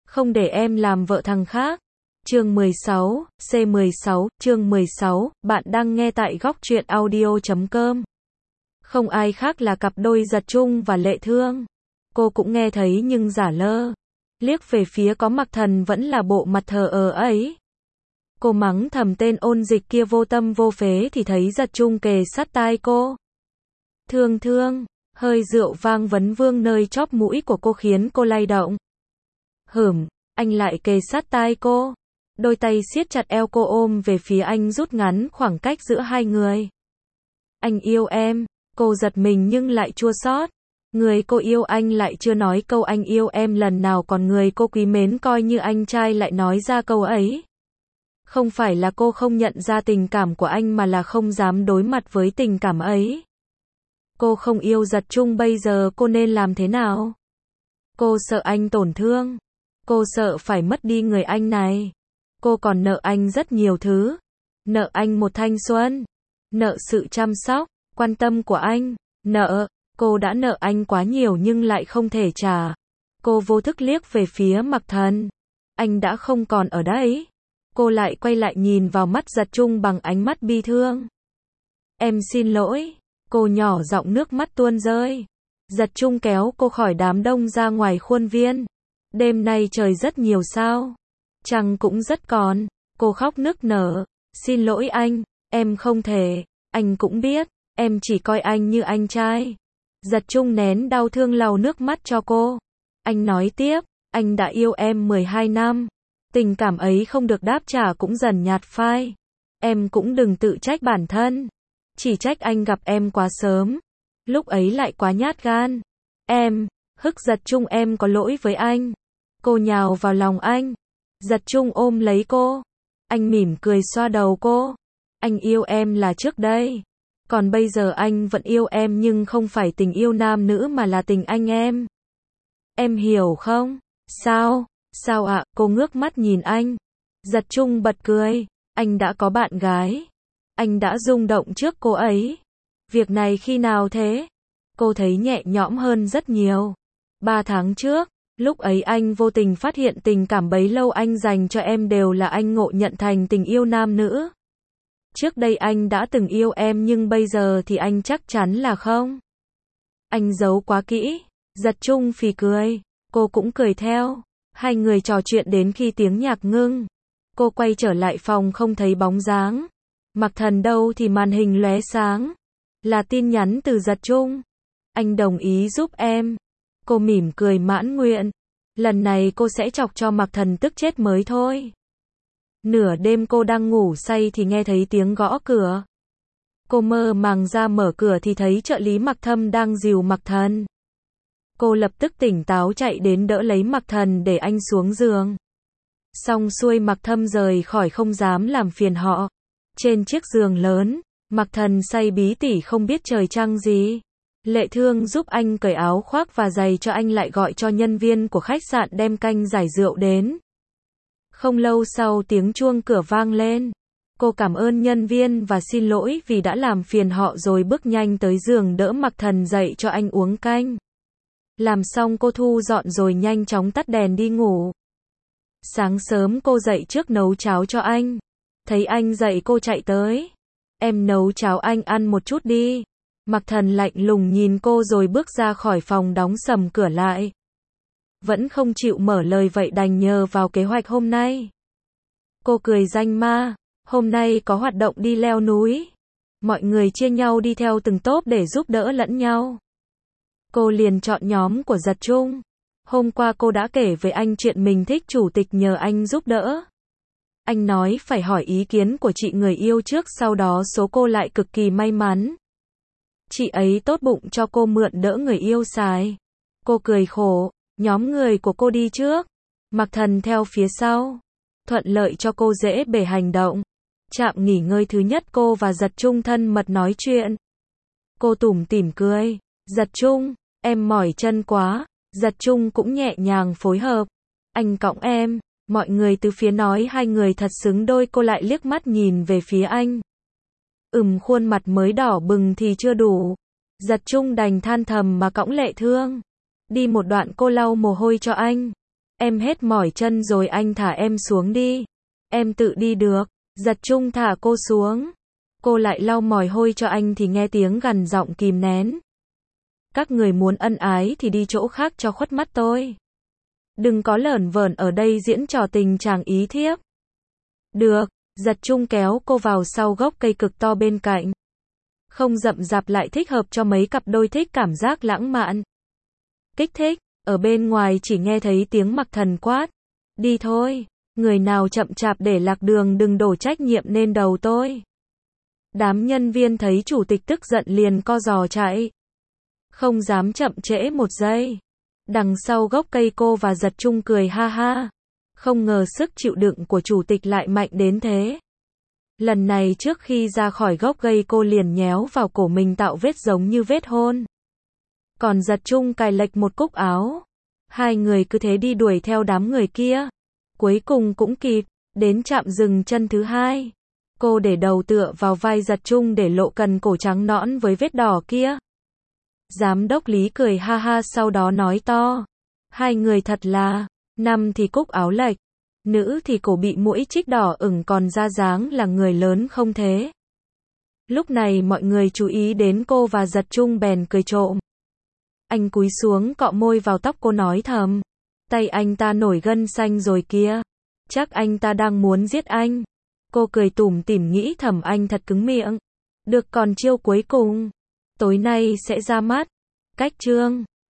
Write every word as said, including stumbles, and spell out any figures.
Không để em làm vợ thằng khác. Chương mười sáu, C mười sáu, chương mười sáu, bạn đang nghe tại góc truyện audio chấm com. Không ai khác là cặp đôi Giật Trung và Lệ Thương. Cô cũng nghe thấy nhưng giả lơ. Liếc về phía có Mặc Thần vẫn là bộ mặt thờ ơ ấy. Cô mắng thầm tên ôn dịch kia vô tâm vô phế thì thấy Giật Trung kề sát tai cô. Thương thương, hơi rượu vang vấn vương nơi chóp mũi của cô khiến cô lay động. Hửm, anh lại kề sát tai cô. Đôi tay siết chặt eo cô ôm về phía anh rút ngắn khoảng cách giữa hai người. Anh yêu em, cô giật mình nhưng lại chua xót. Người cô yêu anh lại chưa nói câu anh yêu em lần nào, còn người cô quý mến coi như anh trai lại nói ra câu ấy. Không phải là cô không nhận ra tình cảm của anh mà là không dám đối mặt với tình cảm ấy. Cô không yêu Giật Trung, bây giờ cô nên làm thế nào? Cô sợ anh tổn thương. Cô sợ phải mất đi người anh này. Cô còn nợ anh rất nhiều thứ. Nợ anh một thanh xuân. Nợ sự chăm sóc, quan tâm của anh. Nợ, cô đã nợ anh quá nhiều nhưng lại không thể trả. Cô vô thức liếc về phía Mặc Thần. Anh đã không còn ở đấy. Cô lại quay lại nhìn vào mắt Giật Trung bằng ánh mắt bi thương. Em xin lỗi. Cô nhỏ giọng, nước mắt tuôn rơi. Giật Trung kéo cô khỏi đám đông ra ngoài khuôn viên. Đêm nay trời rất nhiều sao. Trăng cũng rất còn. Cô khóc nức nở. Xin lỗi anh, em không thể. Anh cũng biết, em chỉ coi anh như anh trai. Giật Trung nén đau thương lau nước mắt cho cô. Anh nói tiếp, anh đã yêu em mười hai năm. Tình cảm ấy không được đáp trả cũng dần nhạt phai. Em cũng đừng tự trách bản thân. Chỉ trách anh gặp em quá sớm. Lúc ấy lại quá nhát gan. Em, hức Giật Trung, em có lỗi với anh. Cô nhào vào lòng anh. Giật Trung ôm lấy cô. Anh mỉm cười xoa đầu cô. Anh yêu em là trước đây. Còn bây giờ anh vẫn yêu em nhưng không phải tình yêu nam nữ mà là tình anh em. Em hiểu không? Sao? Sao ạ? À? Cô ngước mắt nhìn anh. Giật Trung bật cười. Anh đã có bạn gái. Anh đã rung động trước cô ấy. Việc này khi nào thế? Cô thấy nhẹ nhõm hơn rất nhiều. Ba tháng trước, lúc ấy anh vô tình phát hiện tình cảm bấy lâu anh dành cho em đều là anh ngộ nhận thành tình yêu nam nữ. Trước đây anh đã từng yêu em nhưng bây giờ thì anh chắc chắn là không. Anh giấu quá kỹ. Giật Trung phì cười. Cô cũng cười theo. Hai người trò chuyện đến khi tiếng nhạc ngưng. Cô quay trở lại phòng không thấy bóng dáng. Mặc Thần đâu thì màn hình lóe sáng. Là tin nhắn từ Giật Trung. Anh đồng ý giúp em. Cô mỉm cười mãn nguyện. Lần này cô sẽ chọc cho Mặc Thần tức chết mới thôi. Nửa đêm cô đang ngủ say thì nghe thấy tiếng gõ cửa. Cô mơ màng ra mở cửa thì thấy trợ lý Mặc Thâm đang dìu Mặc Thần. Cô lập tức tỉnh táo chạy đến đỡ lấy Mặc Thần để anh xuống giường. Xong xuôi Mặc Thâm rời khỏi không dám làm phiền họ. Trên chiếc giường lớn, Mặc Thần say bí tỉ không biết trời trăng gì. Lệ Thương giúp anh cởi áo khoác và giày cho anh, lại gọi cho nhân viên của khách sạn đem canh giải rượu đến. Không lâu sau tiếng chuông cửa vang lên. Cô cảm ơn nhân viên và xin lỗi vì đã làm phiền họ rồi bước nhanh tới giường đỡ Mặc Thần dậy cho anh uống canh. Làm xong cô thu dọn rồi nhanh chóng tắt đèn đi ngủ. Sáng sớm cô dậy trước nấu cháo cho anh. Thấy anh dậy cô chạy tới. Em nấu cháo anh ăn một chút đi. Mặc Thần lạnh lùng nhìn cô rồi bước ra khỏi phòng đóng sầm cửa lại. Vẫn không chịu mở lời vậy đành nhờ vào kế hoạch hôm nay. Cô cười danh ma. Hôm nay có hoạt động đi leo núi. Mọi người chia nhau đi theo từng tốp để giúp đỡ lẫn nhau. Cô liền chọn nhóm của Giật Trung. Hôm qua cô đã kể với anh chuyện mình thích chủ tịch nhờ anh giúp đỡ. Anh nói phải hỏi ý kiến của chị người yêu trước, sau đó số cô lại cực kỳ may mắn. Chị ấy tốt bụng cho cô mượn đỡ người yêu xài. Cô cười khổ. Nhóm người của cô đi trước. Mặc Thần theo phía sau. Thuận lợi cho cô dễ bề hành động. Trạm nghỉ ngơi thứ nhất cô và Giật Trung thân mật nói chuyện. Cô tủm tỉm cười. Giật Trung, em mỏi chân quá. Giật Trung cũng nhẹ nhàng phối hợp. Anh cõng em. Mọi người từ phía nói hai người thật xứng đôi, cô lại liếc mắt nhìn về phía anh. Ừm, khuôn mặt mới đỏ bừng thì chưa đủ. Giật Trung đành than thầm mà cõng Lệ Thương. Đi một đoạn cô lau mồ hôi cho anh. Em hết mỏi chân rồi, anh thả em xuống đi. Em tự đi được. Giật Trung thả cô xuống. Cô lại lau mỏi hôi cho anh thì nghe tiếng gằn giọng kìm nén. Các người muốn ân ái thì đi chỗ khác cho khuất mắt tôi. Đừng có lởn vởn ở đây diễn trò tình chàng ý thiếp. Được. Giật Trung kéo cô vào sau gốc cây cực to bên cạnh. Không rậm rạp lại thích hợp cho mấy cặp đôi thích cảm giác lãng mạn. Kích thích. Ở bên ngoài chỉ nghe thấy tiếng Mặc Thần quát. Đi thôi. Người nào chậm chạp để lạc đường đừng đổ trách nhiệm lên đầu tôi. Đám nhân viên thấy chủ tịch tức giận liền co giò chạy. Không dám chậm trễ một giây. Đằng sau gốc cây cô và Giật Trung cười ha ha. Không ngờ sức chịu đựng của chủ tịch lại mạnh đến thế. Lần này trước khi ra khỏi gốc cây cô liền nhéo vào cổ mình tạo vết giống như vết hôn. Còn Giật Trung cài lệch một cúc áo. Hai người cứ thế đi đuổi theo đám người kia. Cuối cùng cũng kịp. Đến trạm dừng chân thứ hai. Cô để đầu tựa vào vai Giật Trung để lộ cần cổ trắng nõn với vết đỏ kia. Giám đốc Lý cười ha ha sau đó nói to. Hai người thật là, nam thì cúc áo lệch, nữ thì cổ bị muỗi chích đỏ ửng còn ra dáng là người lớn không thế. Lúc này mọi người chú ý đến cô và Giật Trung bèn cười trộm. Anh cúi xuống cọ môi vào tóc cô nói thầm. Tay anh ta nổi gân xanh rồi kia. Chắc anh ta đang muốn giết anh. Cô cười tủm tỉm nghĩ thầm anh thật cứng miệng. Được còn chiêu cuối cùng. Tối nay sẽ ra mắt. Cách chương